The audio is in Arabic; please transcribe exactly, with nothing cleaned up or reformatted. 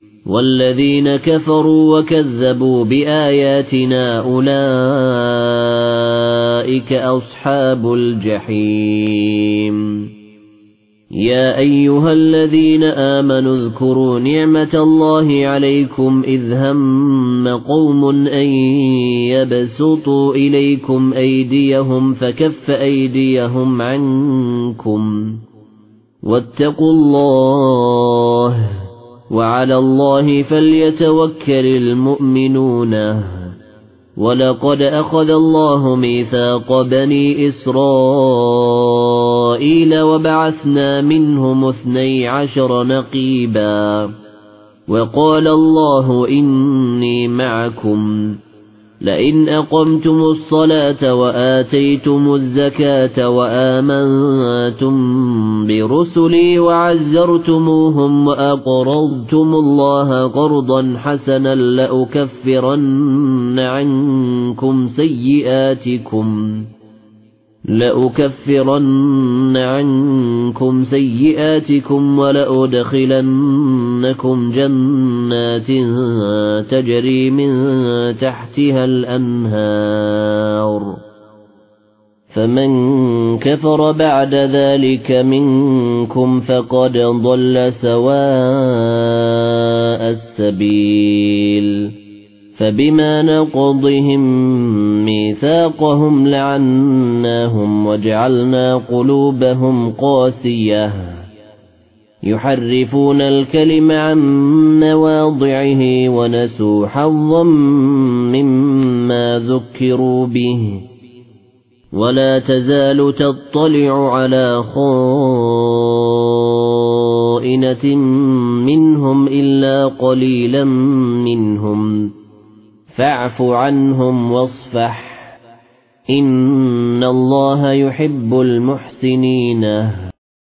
والذين كفروا وكذبوا بآياتنا أولئك أصحاب الجحيم يا أيها الذين آمنوا اذكروا نعمة الله عليكم إذ هم قوم أن يبسطوا إليكم أيديهم فكف أيديهم عنكم واتقوا الله وعلى الله فليتوكل المؤمنون ولقد أخذ الله ميثاق بني إسرائيل وبعثنا منهم اثني عشر نقيبا وقال الله إني معكم لئن أقمتم الصلاة وآتيتم الزكاة وآمنتم برسلي وعزرتموهم وأقرضتم الله قرضا حسنا لأكفرن عنكم سيئاتكم لأكفرن عنكم سيئاتكم ولأدخلنكم جنات تجري من تحتها الأنهار فمن كفر بعد ذلك منكم فقد ضل سواء السبيل فبما نقضهم ميثاقهم لعناهم وجعلنا قلوبهم قاسية يحرفون الكلم عن مواضعه ونسوا حظا مما ذكروا به ولا تزال تطلع على خائنة منهم إلا قليلا منهم فاعف عنهم واصفح إن الله يحب المحسنين